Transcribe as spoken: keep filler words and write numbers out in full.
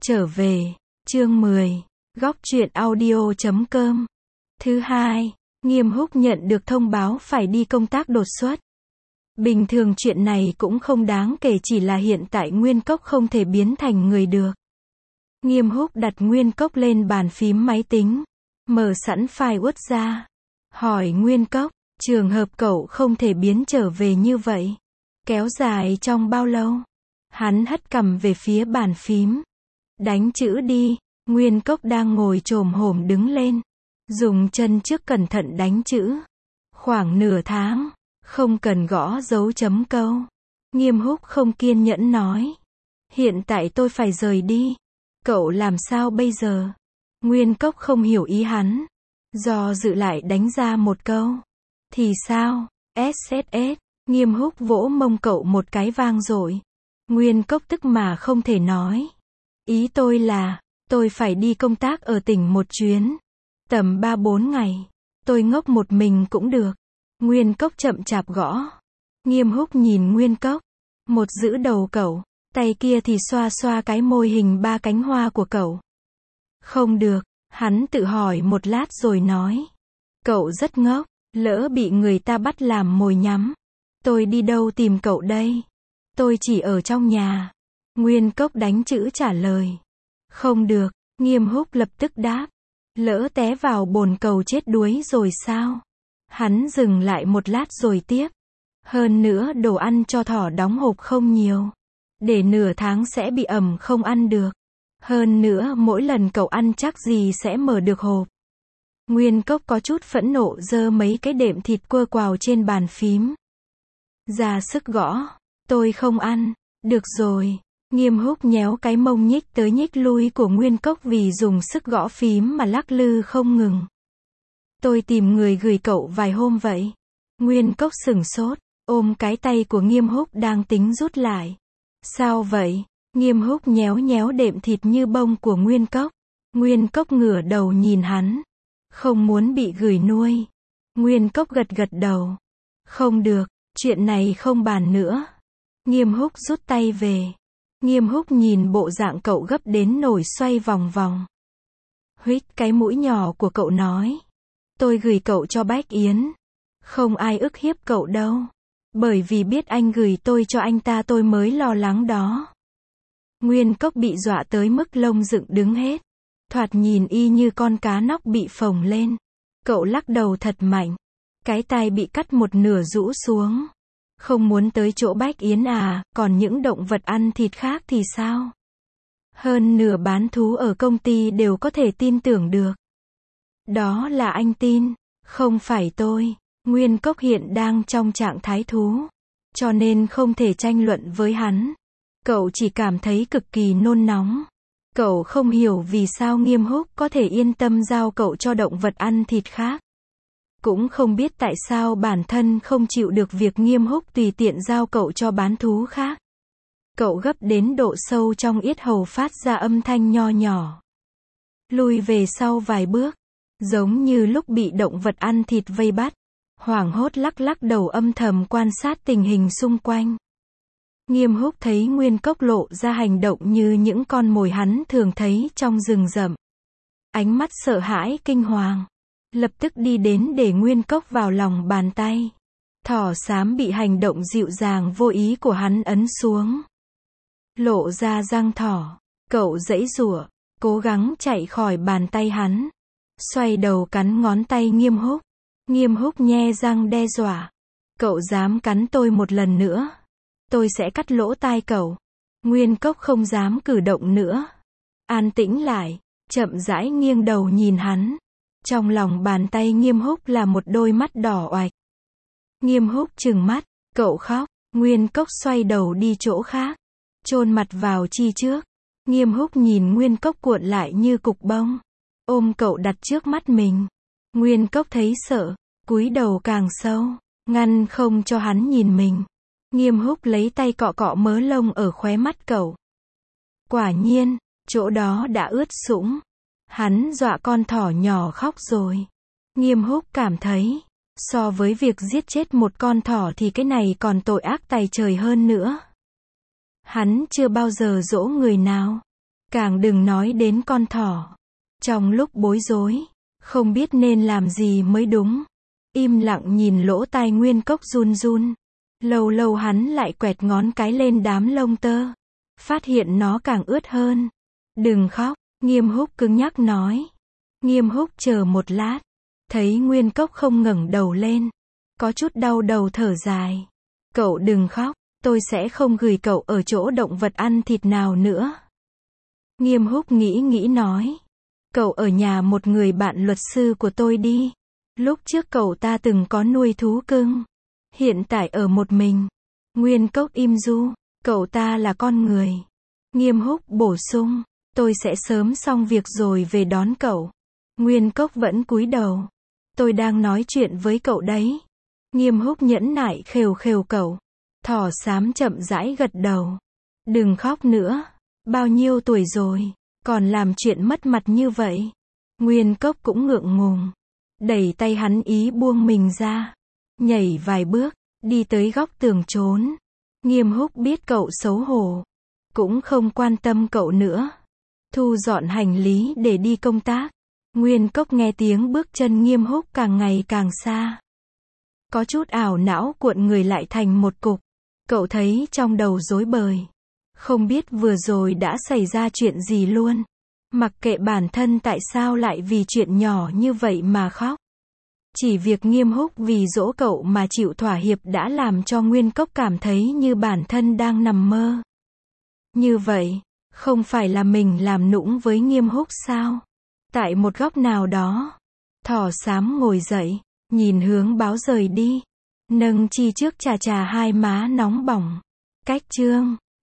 Trở về, chương mười, góc truyện audio chấm com. Thứ hai, Nghiêm Húc nhận được thông báo phải đi công tác đột xuất. Bình thường chuyện này cũng không đáng kể, chỉ là hiện tại Nguyên Cốc không thể biến thành người được. Nghiêm Húc đặt Nguyên Cốc lên bàn phím máy tính, mở sẵn file Word ra. Hỏi Nguyên Cốc, trường hợp cậu không thể biến trở về như vậy, kéo dài trong bao lâu? Hắn hất cằm về phía bàn phím. Đánh chữ đi. Nguyên Cốc đang ngồi chồm hổm đứng lên, dùng chân trước cẩn thận đánh chữ. Khoảng nửa tháng, không cần gõ dấu chấm câu. Nghiêm Húc không kiên nhẫn nói. Hiện tại tôi phải rời đi. Cậu làm sao bây giờ? Nguyên Cốc không hiểu ý hắn. Do dự lại đánh ra một câu. Thì sao? ét ét ét. Nghiêm Húc vỗ mông cậu một cái vang dội. Nguyên Cốc tức mà không thể nói. Ý tôi là, tôi phải đi công tác ở tỉnh một chuyến. Tầm ba bốn ngày. Tôi ngốc một mình cũng được. Nguyên Cốc chậm chạp gõ. Nghiêm Húc nhìn Nguyên Cốc. Một giữ đầu cậu, tay kia thì xoa xoa cái môi hình ba cánh hoa của cậu. Không được, hắn tự hỏi một lát rồi nói. Cậu rất ngốc, lỡ bị người ta bắt làm mồi nhắm. Tôi đi đâu tìm cậu đây? Tôi chỉ ở trong nhà. Nguyên Cốc đánh chữ trả lời. Không được, Nghiêm Húc lập tức đáp. Lỡ té vào bồn cầu chết đuối rồi sao? Hắn dừng lại một lát rồi tiếp. Hơn nữa đồ ăn cho thỏ đóng hộp không nhiều. Để nửa tháng sẽ bị ẩm không ăn được. Hơn nữa mỗi lần cậu ăn chắc gì sẽ mở được hộp. Nguyên Cốc có chút phẫn nộ giơ mấy cái đệm thịt quơ quào trên bàn phím. Ra sức gõ. Tôi không ăn. Được rồi. Nghiêm Húc nhéo cái mông nhích tới nhích lui của Nguyên Cốc vì dùng sức gõ phím mà lắc lư không ngừng. Tôi tìm người gửi cậu vài hôm vậy. Nguyên Cốc sửng sốt, ôm cái tay của Nghiêm Húc đang tính rút lại. Sao vậy? Nghiêm Húc nhéo nhéo đệm thịt như bông của Nguyên Cốc. Nguyên Cốc ngửa đầu nhìn hắn. Không muốn bị gửi nuôi. Nguyên Cốc gật gật đầu. Không được, chuyện này không bàn nữa. Nghiêm Húc rút tay về. Nghiêm Húc nhìn bộ dạng cậu gấp đến nổi xoay vòng vòng. Huých cái mũi nhỏ của cậu nói. Tôi gửi cậu cho Bách Yến. Không ai ức hiếp cậu đâu. Bởi vì biết anh gửi tôi cho anh ta tôi mới lo lắng đó. Nguyên Cốc bị dọa tới mức lông dựng đứng hết. Thoạt nhìn y như con cá nóc bị phồng lên. Cậu lắc đầu thật mạnh. Cái tai bị cắt một nửa rũ xuống. Không muốn tới chỗ Bách Yến à, còn những động vật ăn thịt khác thì sao? Hơn nửa bán thú ở công ty đều có thể tin tưởng được. Đó là anh tin, không phải tôi. Nguyên Cốc hiện đang trong trạng thái thú, cho nên không thể tranh luận với hắn. Cậu chỉ cảm thấy cực kỳ nôn nóng. Cậu không hiểu vì sao Nghiêm Húc có thể yên tâm giao cậu cho động vật ăn thịt khác. Cũng không biết tại sao bản thân không chịu được việc Nghiêm Húc tùy tiện giao cậu cho bán thú khác. Cậu gấp đến độ sâu trong yết hầu phát ra âm thanh nho nhỏ. Lùi về sau vài bước, giống như lúc bị động vật ăn thịt vây bắt. Hoảng hốt lắc lắc đầu âm thầm quan sát tình hình xung quanh. Nghiêm Húc thấy Nguyên Cốc lộ ra hành động như những con mồi hắn thường thấy trong rừng rậm. Ánh mắt sợ hãi kinh hoàng. Lập tức đi đến để Nguyên Cốc vào lòng bàn tay. Thỏ xám bị hành động dịu dàng vô ý của hắn ấn xuống. Lộ ra răng thỏ. Cậu giãy giụa, cố gắng chạy khỏi bàn tay hắn. Xoay đầu cắn ngón tay Nghiêm Húc. Nghiêm Húc nhe răng đe dọa. Cậu dám cắn tôi một lần nữa, tôi sẽ cắt lỗ tai cậu. Nguyên Cốc không dám cử động nữa. An tĩnh lại, chậm rãi nghiêng đầu nhìn hắn. Trong lòng bàn tay Nghiêm Húc là một đôi mắt đỏ oạch. Nghiêm Húc trừng mắt, cậu khóc. Nguyên Cốc xoay đầu đi chỗ khác, chôn mặt vào chi trước. Nghiêm Húc nhìn Nguyên Cốc cuộn lại như cục bông, ôm cậu đặt trước mắt mình. Nguyên Cốc thấy sợ, cúi đầu càng sâu, ngăn không cho hắn nhìn mình. Nghiêm Húc lấy tay cọ cọ mớ lông ở khóe mắt cậu. Quả nhiên, chỗ đó đã ướt sũng. Hắn dọa con thỏ nhỏ khóc rồi. Nghiêm Húc cảm thấy, so với việc giết chết một con thỏ thì cái này còn tội ác tày trời hơn nữa. Hắn chưa bao giờ dỗ người nào. Càng đừng nói đến con thỏ. Trong lúc bối rối, không biết nên làm gì mới đúng. Im lặng nhìn lỗ tai Nguyên Cốc run run. Lâu lâu hắn lại quẹt ngón cái lên đám lông tơ. Phát hiện nó càng ướt hơn. Đừng khóc, Nghiêm Húc cứng nhắc nói. Nghiêm Húc chờ một lát. Thấy Nguyên Cốc không ngẩng đầu lên. Có chút đau đầu thở dài. Cậu đừng khóc, tôi sẽ không gửi cậu ở chỗ động vật ăn thịt nào nữa. Nghiêm Húc nghĩ nghĩ nói. Cậu ở nhà một người bạn luật sư của tôi đi. Lúc trước cậu ta từng có nuôi thú cưng. Hiện tại ở một mình. Nguyên Cốc im du. Cậu ta là con người. Nghiêm Húc bổ sung. Tôi sẽ sớm xong việc rồi về đón cậu. Nguyên Cốc vẫn cúi đầu. Tôi đang nói chuyện với cậu đấy. Nghiêm Húc nhẫn nại khều khều cậu. Thỏ xám chậm rãi gật đầu. Đừng khóc nữa. Bao nhiêu tuổi rồi, còn làm chuyện mất mặt như vậy. Nguyên Cốc cũng ngượng ngùng. Đẩy tay hắn ý buông mình ra. Nhảy vài bước, đi tới góc tường trốn. Nghiêm Húc biết cậu xấu hổ. Cũng không quan tâm cậu nữa. Thu dọn hành lý để đi công tác. Nguyên Cốc nghe tiếng bước chân Nghiêm Húc càng ngày càng xa. Có chút ảo não cuộn người lại thành một cục. Cậu thấy trong đầu rối bời. Không biết vừa rồi đã xảy ra chuyện gì luôn. Mặc kệ bản thân tại sao lại vì chuyện nhỏ như vậy mà khóc. Chỉ việc Nghiêm Húc vì dỗ cậu mà chịu thỏa hiệp đã làm cho Nguyên Cốc cảm thấy như bản thân đang nằm mơ. Như vậy, không phải là mình làm nũng với Nghiêm Húc sao? Tại một góc nào đó, thỏ xám ngồi dậy, nhìn hướng báo rời đi. Nâng chi trước chà chà hai má nóng bỏng. Cách chương